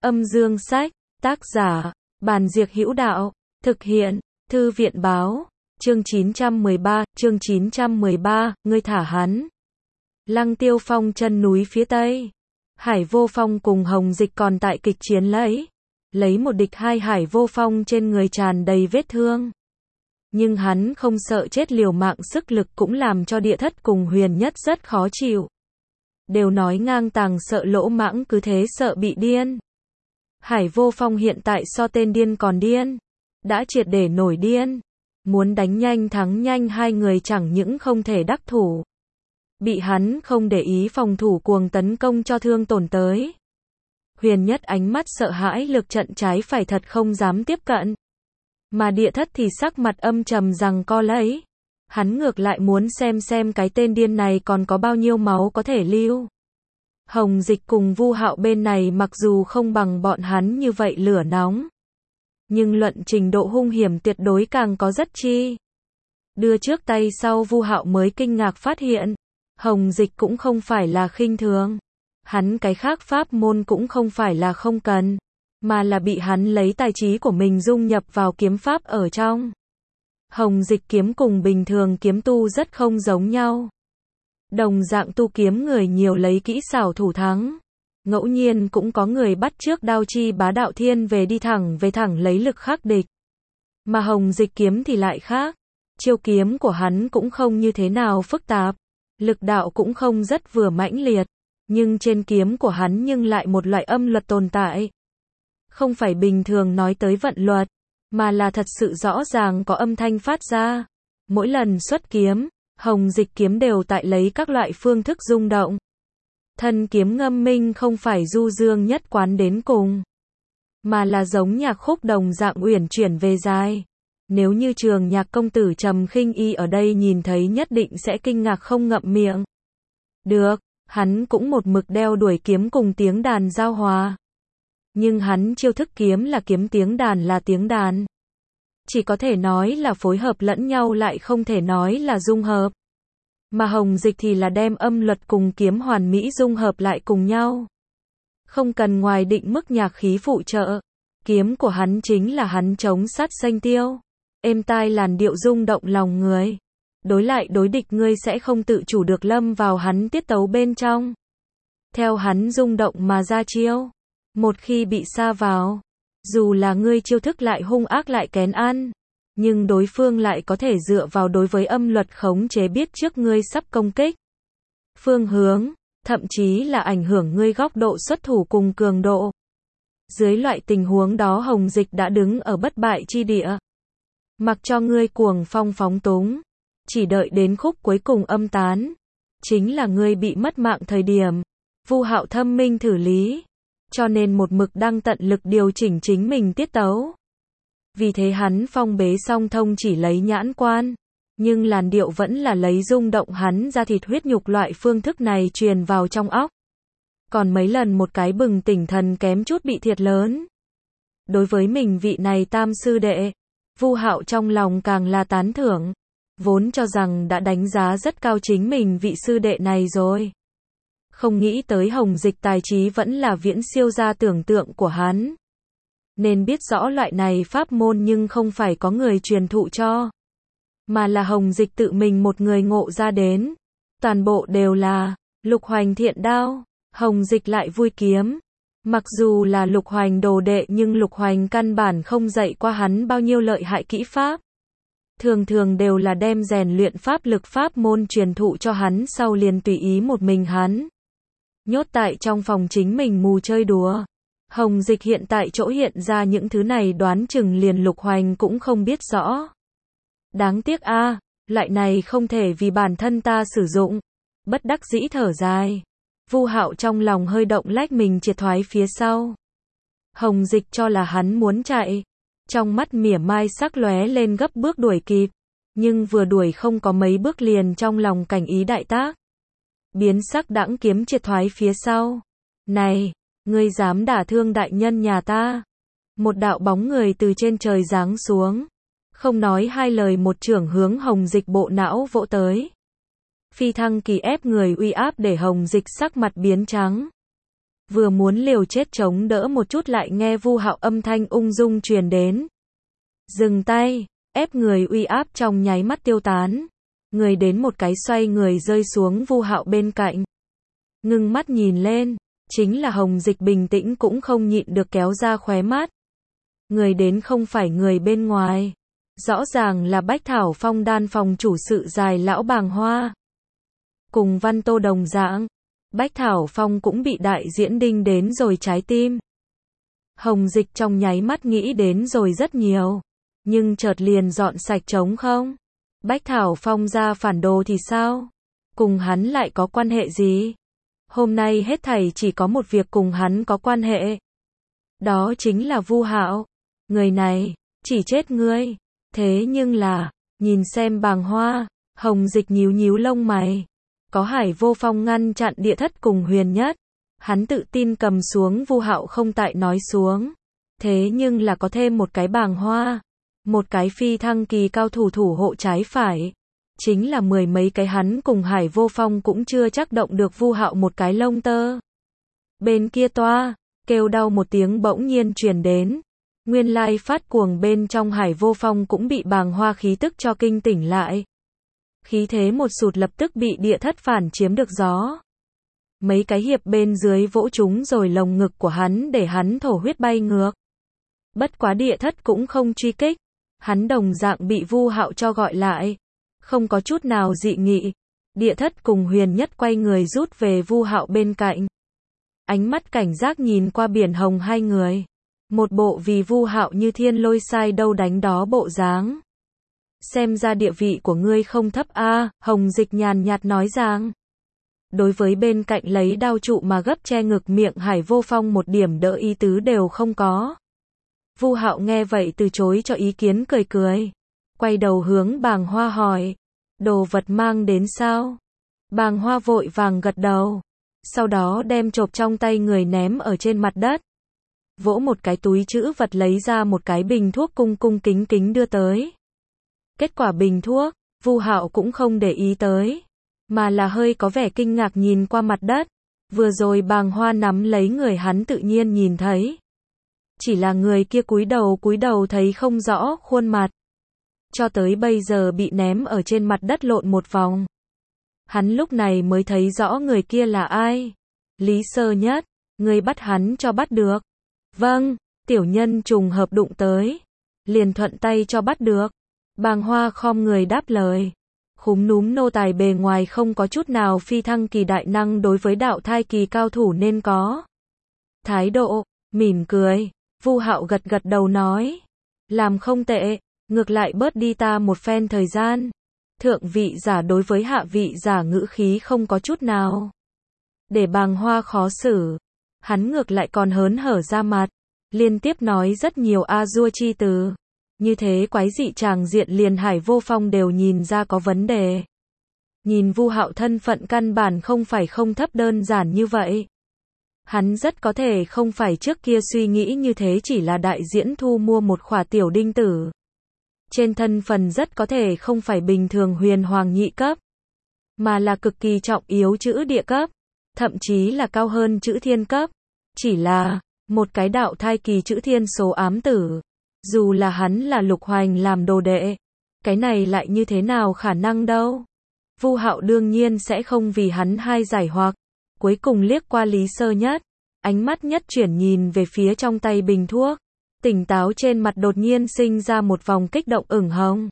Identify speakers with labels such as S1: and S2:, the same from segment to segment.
S1: Âm dương sách, tác giả, Bàn Diệc Hữu Đạo, thực hiện, Thư viện báo, chương 913, ngươi thả hắn. Lăng Tiêu Phong chân núi phía tây. Hải Vô Phong cùng Hồng Dịch còn tại kịch chiến lấy một địch hai. Hải Vô Phong trên người tràn đầy vết thương. Nhưng hắn không sợ chết, liều mạng sức lực cũng làm cho Địa Thất cùng Huyền Nhất rất khó chịu. Đều nói ngang tàng sợ lỗ mãng, cứ thế sợ bị điên. Hải Vô Phong hiện tại so tên điên còn điên. Đã triệt để nổi điên. Muốn đánh nhanh thắng nhanh, hai người chẳng những không thể đắc thủ. Bị hắn không để ý phòng thủ cuồng tấn công cho thương tổn tới. Huyền Nhất ánh mắt sợ hãi, lực trận trái phải thật không dám tiếp cận. Mà Địa Thất thì sắc mặt âm trầm giằng co lấy. Hắn ngược lại muốn xem cái tên điên này còn có bao nhiêu máu có thể lưu. Hồng Dịch cùng Vu Hạo bên này mặc dù không bằng bọn hắn như vậy lửa nóng, nhưng luận trình độ hung hiểm tuyệt đối càng có rất chi. Đưa trước tay sau, Vu Hạo mới kinh ngạc phát hiện, Hồng Dịch cũng không phải là khinh thường. Hắn cái khác pháp môn cũng không phải là không cần, mà là bị hắn lấy tài trí của mình dung nhập vào kiếm pháp ở trong. Hồng Dịch kiếm cùng bình thường kiếm tu rất không giống nhau. Đồng dạng tu kiếm người nhiều lấy kỹ xảo thủ thắng. Ngẫu nhiên cũng có người bắt chước đao chi bá đạo thiên về thẳng lấy lực khắc địch. Mà Hồng Dịch kiếm thì lại khác. Chiêu kiếm của hắn cũng không như thế nào phức tạp. Lực đạo cũng không rất vừa mãnh liệt. Nhưng trên kiếm của hắn nhưng lại một loại âm luật tồn tại. Không phải bình thường nói tới vận luật, mà là thật sự rõ ràng có âm thanh phát ra. Mỗi lần xuất kiếm, Hồng Dịch kiếm đều tại lấy các loại phương thức rung động. Thân kiếm ngâm minh không phải du dương nhất quán đến cùng, mà là giống nhạc khúc đồng dạng uyển chuyển về dài. Nếu như Trường Nhạc công tử Trầm Khinh Y ở đây nhìn thấy nhất định sẽ kinh ngạc không ngậm miệng được. Hắn cũng một mực đeo đuổi kiếm cùng tiếng đàn giao hòa. Nhưng hắn chiêu thức kiếm là kiếm, tiếng đàn là tiếng đàn. Chỉ có thể nói là phối hợp lẫn nhau, lại không thể nói là dung hợp. Mà Hồng Dịch thì là đem âm luật cùng kiếm hoàn mỹ dung hợp lại cùng nhau. Không cần ngoài định mức nhạc khí phụ trợ. Kiếm của hắn chính là hắn chống sát xanh tiêu. Êm tai làn điệu rung động lòng người. Đối lại đối địch ngươi sẽ không tự chủ được lâm vào hắn tiết tấu bên trong. Theo hắn rung động mà ra chiêu. Một khi bị sa vào, dù là ngươi chiêu thức lại hung ác lại kén ăn, nhưng đối phương lại có thể dựa vào đối với âm luật khống chế, biết trước ngươi sắp công kích phương hướng, thậm chí là ảnh hưởng ngươi góc độ xuất thủ cùng cường độ. Dưới loại tình huống đó, Hồng Dịch đã đứng ở bất bại chi địa. Mặc cho ngươi cuồng phong phóng túng, chỉ đợi đến khúc cuối cùng âm tán, chính là ngươi bị mất mạng thời điểm. Vu Hạo thâm minh thử lý, cho nên một mực đang tận lực điều chỉnh chính mình tiết tấu. Vì thế hắn phong bế song thông chỉ lấy nhãn quan, nhưng làn điệu vẫn là lấy rung động hắn ra thịt huyết nhục loại phương thức này truyền vào trong óc. Còn mấy lần một cái bừng tỉnh thần kém chút bị thiệt lớn. Đối với mình vị này tam sư đệ, Vu Hạo trong lòng càng là tán thưởng, vốn cho rằng đã đánh giá rất cao chính mình vị sư đệ này rồi. Không nghĩ tới Hồng Dịch tài trí vẫn là viễn siêu ra tưởng tượng của hắn. Nên biết rõ loại này pháp môn nhưng không phải có người truyền thụ cho, mà là Hồng Dịch tự mình một người ngộ ra đến. Toàn bộ đều là Lục Hoành thiện đao, Hồng Dịch lại vui kiếm. Mặc dù là Lục Hoành đồ đệ nhưng Lục Hoành căn bản không dạy qua hắn bao nhiêu lợi hại kỹ pháp. Thường đều là đem rèn luyện pháp lực pháp môn truyền thụ cho hắn, sau liền tùy ý một mình hắn nhốt tại trong phòng chính mình mù chơi đùa. Hồng Dịch hiện tại chỗ hiện ra những thứ này đoán chừng liền Lục Hoành cũng không biết rõ. Đáng tiếc a, loại này không thể vì bản thân ta sử dụng. Bất đắc dĩ thở dài. Vu Hạo trong lòng hơi động, lách mình triệt thoái phía sau. Hồng Dịch cho là hắn muốn chạy, trong mắt mỉa mai sắc lóe lên, gấp bước đuổi kịp, nhưng vừa đuổi không có mấy bước liền trong lòng cảnh ý đại tác. Biến sắc đãng kiếm triệt thoái phía sau. Này, ngươi dám đả thương đại nhân nhà ta? Một đạo bóng người từ trên trời giáng xuống, không nói hai lời một chưởng hướng Hồng Dịch bộ não vỗ tới. Phi thăng kỳ ép người uy áp để Hồng Dịch sắc mặt biến trắng. vừa muốn liều chết chống đỡ một chút lại nghe Vu Hạo âm thanh ung dung truyền đến. Dừng tay, ép người uy áp trong nháy mắt tiêu tán. Người đến một cái xoay người rơi xuống Vu Hạo bên cạnh. Ngưng mắt nhìn lên, chính là Hồng Dịch bình tĩnh cũng không nhịn được kéo ra khóe mắt. Người đến không phải người bên ngoài. Rõ ràng là Bách Thảo Phong đan phòng chủ sự dài lão Bàng Hoa. Cùng Văn Tô đồng dạng, Bách Thảo Phong cũng bị đại diễn đinh đến rồi trái tim. Hồng Dịch trong nháy mắt nghĩ đến rồi rất nhiều, nhưng chợt liền dọn sạch trống không. Bách Thảo Phong ra phản đồ thì sao? Cùng hắn lại có quan hệ gì? Hôm nay hết thảy chỉ có một việc cùng hắn có quan hệ. Đó chính là Vu Hạo. Người này, chỉ chết ngươi. Thế nhưng là, nhìn xem Bàng Hoa, Hồng Dịch nhíu nhíu lông mày. Có Hải Vô Phong ngăn chặn Địa Thất cùng Huyền Nhất. Hắn tự tin cầm xuống Vu Hạo không tại nói xuống. Thế nhưng là có thêm một cái Bàng Hoa. Một cái phi thăng kỳ cao thủ thủ hộ trái phải. Chính là mười mấy cái hắn cùng Hải Vô Phong cũng chưa chắc động được Vu Hạo một cái lông tơ. Bên kia toa, kêu đau một tiếng bỗng nhiên truyền đến. Nguyên lai phát cuồng bên trong Hải Vô Phong cũng bị Bàng Hoa khí tức cho kinh tỉnh lại. Khí thế một sụt lập tức bị Địa Thất phản chiếm được gió. Mấy cái hiệp bên dưới vỗ chúng rồi lồng ngực của hắn để hắn thổ huyết bay ngược. Bất quá Địa Thất cũng không truy kích. Hắn đồng dạng bị Vu Hạo cho gọi lại. Không có chút nào dị nghị. Địa Thất cùng Huyền Nhất quay người rút về Vu Hạo bên cạnh. Ánh mắt cảnh giác nhìn qua biển hồng hai người. Một bộ vì Vu Hạo như thiên lôi sai đâu đánh đó bộ dáng. Xem ra địa vị của ngươi không thấp a, Hồng Dịch nhàn nhạt nói rằng. Đối với bên cạnh lấy đao trụ mà gấp che ngực miệng Hải Vô Phong một điểm đỡ ý tứ đều không có. Vu Hạo nghe vậy từ chối cho ý kiến cười cười. Quay đầu hướng Bàng Hoa hỏi. Đồ vật mang đến sao? Bàng Hoa vội vàng gật đầu. Sau đó đem chộp trong tay người ném ở trên mặt đất. Vỗ một cái túi trữ vật lấy ra một cái bình thuốc cung cung kính kính đưa tới. Kết quả bình thuốc, Vu Hạo cũng không để ý tới. Mà là hơi có vẻ kinh ngạc nhìn qua mặt đất. Vừa rồi Bàng Hoa nắm lấy người hắn tự nhiên nhìn thấy. Chỉ là người kia cúi đầu thấy không rõ khuôn mặt. Cho tới bây giờ bị ném ở trên mặt đất lộn một vòng. Hắn lúc này mới thấy rõ người kia là ai. Lý Sơ Nhất, người bắt hắn cho bắt được. Vâng, tiểu nhân trùng hợp đụng tới. Liền thuận tay cho bắt được. Bàng Hoa khom người đáp lời. Khúm núm nô tài bề ngoài không có chút nào phi thăng kỳ đại năng đối với đạo thai kỳ cao thủ nên có. Thái độ, mỉm cười. Vu Hạo gật gật đầu nói. Làm không tệ, ngược lại bớt đi ta một phen thời gian. Thượng vị giả đối với hạ vị giả ngữ khí không có chút nào. Để Bàng Hoa khó xử. Hắn ngược lại còn hớn hở ra mặt. Liên tiếp nói rất nhiều A-dua chi từ. Như thế quái dị tràng diện liền Hải Vô Phong đều nhìn ra có vấn đề. Nhìn Vu Hạo thân phận căn bản không phải không thấp đơn giản như vậy. Hắn rất có thể không phải trước kia suy nghĩ như thế chỉ là đại diễn thu mua một khỏa tiểu đinh tử. Trên thân phần rất có thể không phải bình thường huyền hoàng nhị cấp. Mà là cực kỳ trọng yếu chữ địa cấp. Thậm chí là cao hơn chữ thiên cấp. Chỉ là một cái đạo thai kỳ chữ thiên số ám tử. Dù là hắn là Lục Hoành làm đồ đệ. Cái này lại như thế nào khả năng đâu. Vu Hạo đương nhiên sẽ không vì hắn hai giải hoặc. Cuối cùng liếc qua Lý Sơ Nhất. Ánh mắt nhất chuyển nhìn về phía trong tay bình thuốc. Tỉnh táo trên mặt đột nhiên sinh ra một vòng kích động ửng hồng.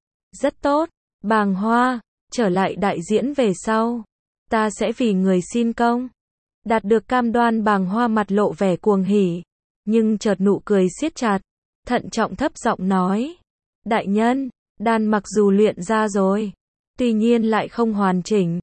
S1: Rất tốt, Bàng Hoa, trở lại đại diễn về sau. Ta sẽ vì người xin công. Đạt được cam đoan Bàng Hoa mặt lộ vẻ cuồng hỉ. Nhưng chợt nụ cười siết chặt. Thận trọng thấp giọng nói. Đại nhân, đan mặc dù luyện ra rồi. Tuy nhiên lại không hoàn chỉnh.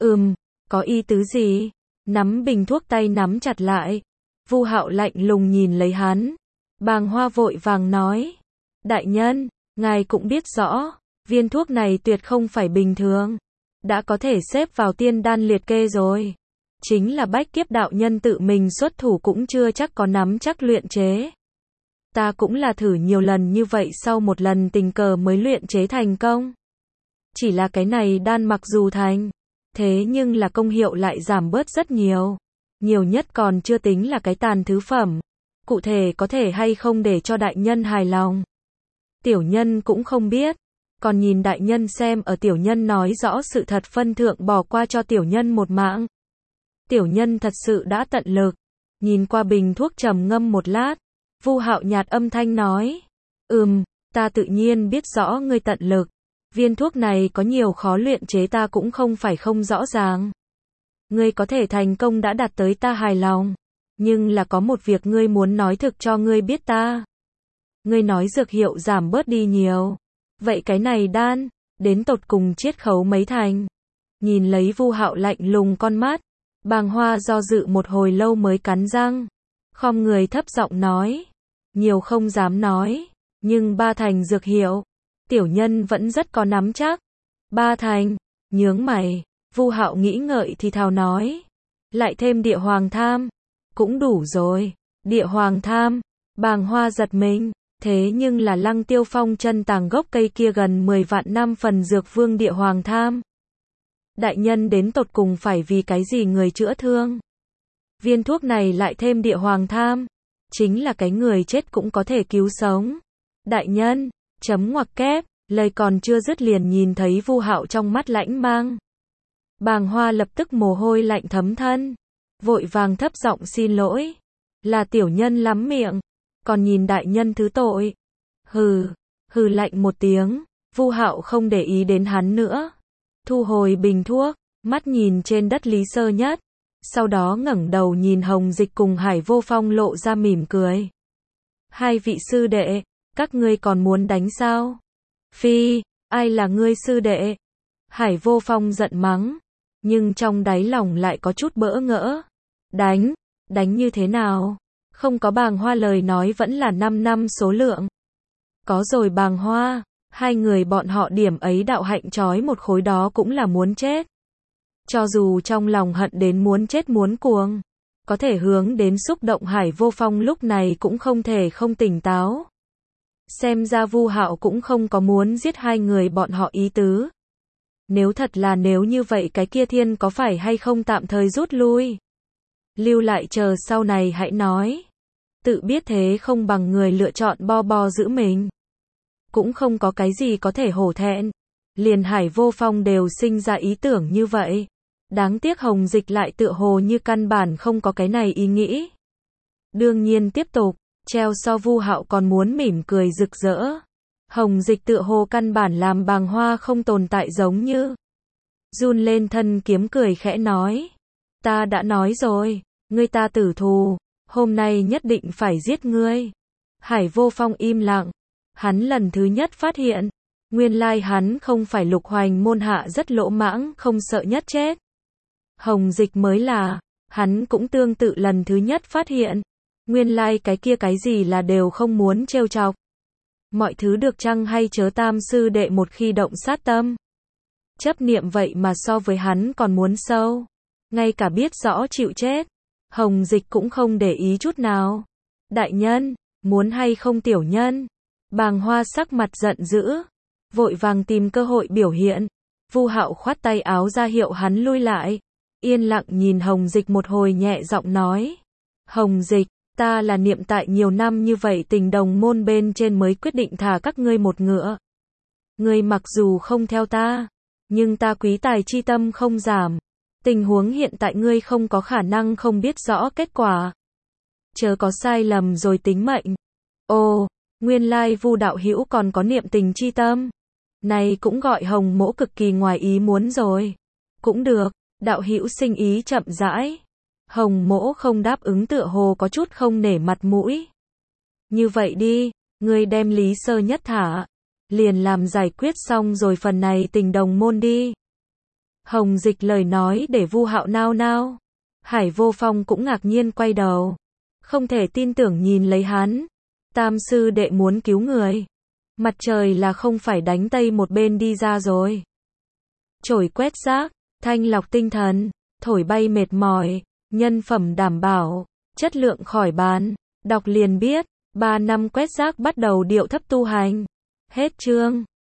S1: Có ý tứ gì? Nắm bình thuốc tay nắm chặt lại. Vu Hạo lạnh lùng nhìn lấy hắn. Bàng Hoa vội vàng nói. Đại nhân, ngài cũng biết rõ. Viên thuốc này tuyệt không phải bình thường. Đã có thể xếp vào tiên đan liệt kê rồi. Chính là Bách Kiếp đạo nhân tự mình xuất thủ cũng chưa chắc có nắm chắc luyện chế. Ta cũng là thử nhiều lần như vậy sau một lần tình cờ mới luyện chế thành công. Chỉ là cái này đan mặc dù thành. Thế nhưng là công hiệu lại giảm bớt rất nhiều. nhiều nhất còn chưa tính là cái tàn thứ phẩm. Cụ thể có thể hay không để cho đại nhân hài lòng. Tiểu nhân cũng không biết, còn nhìn đại nhân xem ở tiểu nhân nói rõ sự thật phân thượng bỏ qua cho tiểu nhân một mạng. Tiểu nhân thật sự đã tận lực. Nhìn qua bình thuốc trầm ngâm một lát, Vu Hạo nhạt âm thanh nói, ta tự nhiên biết rõ ngươi tận lực. Viên thuốc này có nhiều khó luyện chế ta cũng không phải không rõ ràng. Ngươi có thể thành công đã đạt tới ta hài lòng. Nhưng là có một việc ngươi muốn nói thực cho ngươi biết ta. Ngươi nói dược hiệu giảm bớt đi nhiều. Vậy cái này đan, đến tột cùng chiết khấu mấy thành? Nhìn lấy Vu Hạo lạnh lùng con mắt, Bàng Hoa do dự một hồi lâu mới cắn răng. Khom người thấp giọng nói. Nhiều không dám nói, nhưng 3 thành dược hiệu. Tiểu nhân vẫn rất có nắm chắc. 3 thành, nhướng mày, Vu Hạo nghĩ ngợi thì thào nói. Lại thêm địa hoàng tham. Cũng đủ rồi. Địa hoàng tham, Bàng Hoa giật mình. Thế nhưng là Lăng Tiêu Phong chân tàng gốc cây kia gần 10 vạn năm phần dược vương địa hoàng tham. Đại nhân đến tột cùng phải vì cái gì người chữa thương? Viên thuốc này lại thêm địa hoàng tham. Chính là cái người chết cũng có thể cứu sống. Đại nhân, chấm ngoặc kép, lời còn chưa dứt liền nhìn thấy Vu Hạo trong mắt lãnh mang. Bàng Hoa lập tức mồ hôi lạnh thấm thân. Vội vàng thấp giọng xin lỗi. Là tiểu nhân lắm miệng. Còn nhìn đại nhân thứ tội. Hừ lạnh một tiếng. Vu Hạo không để ý đến hắn nữa. Thu hồi bình thuốc, mắt nhìn trên đất Lý Sơ Nhất. Sau đó ngẩng đầu nhìn Hồng Dịch cùng Hải Vô Phong lộ ra mỉm cười. Hai vị sư đệ, các ngươi còn muốn đánh sao? Phi, ai là ngươi sư đệ? Hải Vô Phong giận mắng, nhưng trong đáy lòng lại có chút bỡ ngỡ. Đánh như thế nào? Không có Bàng Hoa lời nói vẫn là 5 năm số lượng. Có rồi Bàng Hoa, hai người bọn họ điểm ấy đạo hạnh trói một khối đó cũng là muốn chết. Cho dù trong lòng hận đến muốn chết muốn cuồng, có thể hướng đến xúc động Hải Vô Phong lúc này cũng không thể không tỉnh táo. Xem ra Vu Hạo cũng không có muốn giết hai người bọn họ ý tứ. Nếu như vậy cái kia thiên có phải hay không tạm thời rút lui? Lưu lại chờ sau này hãy nói. Tự biết thế không bằng người lựa chọn bo giữ mình. Cũng không có cái gì có thể hổ thẹn. Liền Hải Vô Phong đều sinh ra ý tưởng như vậy. Đáng tiếc Hồng Dịch lại tựa hồ như căn bản không có cái này ý nghĩ. Đương nhiên tiếp tục, treo so Vu Hạo còn muốn mỉm cười rực rỡ. Hồng Dịch tựa hồ căn bản làm Bàng Hoa không tồn tại giống như. Run lên thân kiếm cười khẽ nói. Ta đã nói rồi, ngươi ta tử thù, hôm nay nhất định phải giết ngươi. Hải Vô Phong im lặng, hắn lần thứ nhất phát hiện, nguyên lai hắn không phải Lục Hoành môn hạ rất lỗ mãng không sợ nhất chết. Hồng Dịch mới là, hắn cũng tương tự lần thứ nhất phát hiện, nguyên lai cái kia cái gì là đều không muốn trêu chọc. Mọi thứ được chăng hay chớ tam sư đệ một khi động sát tâm. Chấp niệm vậy mà so với hắn còn muốn sâu. Ngay cả biết rõ chịu chết. Hồng Dịch cũng không để ý chút nào. Đại nhân, muốn hay không tiểu nhân? Bàng Hoa sắc mặt giận dữ. Vội vàng tìm cơ hội biểu hiện. Vu Hạo khoát tay áo ra hiệu hắn lui lại. Yên lặng nhìn Hồng Dịch một hồi nhẹ giọng nói. Hồng Dịch, ta là niệm tại nhiều năm như vậy tình đồng môn bên trên mới quyết định thả các ngươi một ngựa. Ngươi mặc dù không theo ta, nhưng ta quý tài chi tâm không giảm. Tình huống hiện tại ngươi không có khả năng không biết rõ kết quả. Chớ có sai lầm rồi tính mệnh. Ồ, nguyên lai Vu đạo hữu còn có niệm tình chi tâm. Này cũng gọi Hồng Mỗ cực kỳ ngoài ý muốn rồi. Cũng được, đạo hữu sinh ý chậm rãi. Hồng Mỗ không đáp ứng tựa hồ có chút không nể mặt mũi. Như vậy đi, ngươi đem Lý Sơ Nhất thả. Liền làm giải quyết xong rồi phần này tình đồng môn đi. Hồng Dịch lời nói để Vu Hạo nao nao. Hải Vô Phong cũng ngạc nhiên quay đầu. Không thể tin tưởng nhìn lấy hắn. Tam sư đệ muốn cứu người. Mặt trời là không phải đánh tây một bên đi ra rồi. Chổi quét rác, thanh lọc tinh thần, thổi bay mệt mỏi, nhân phẩm đảm bảo, chất lượng khỏi bàn. Đọc liền biết, 3 năm quét rác bắt đầu điệu thấp tu hành. Hết chương.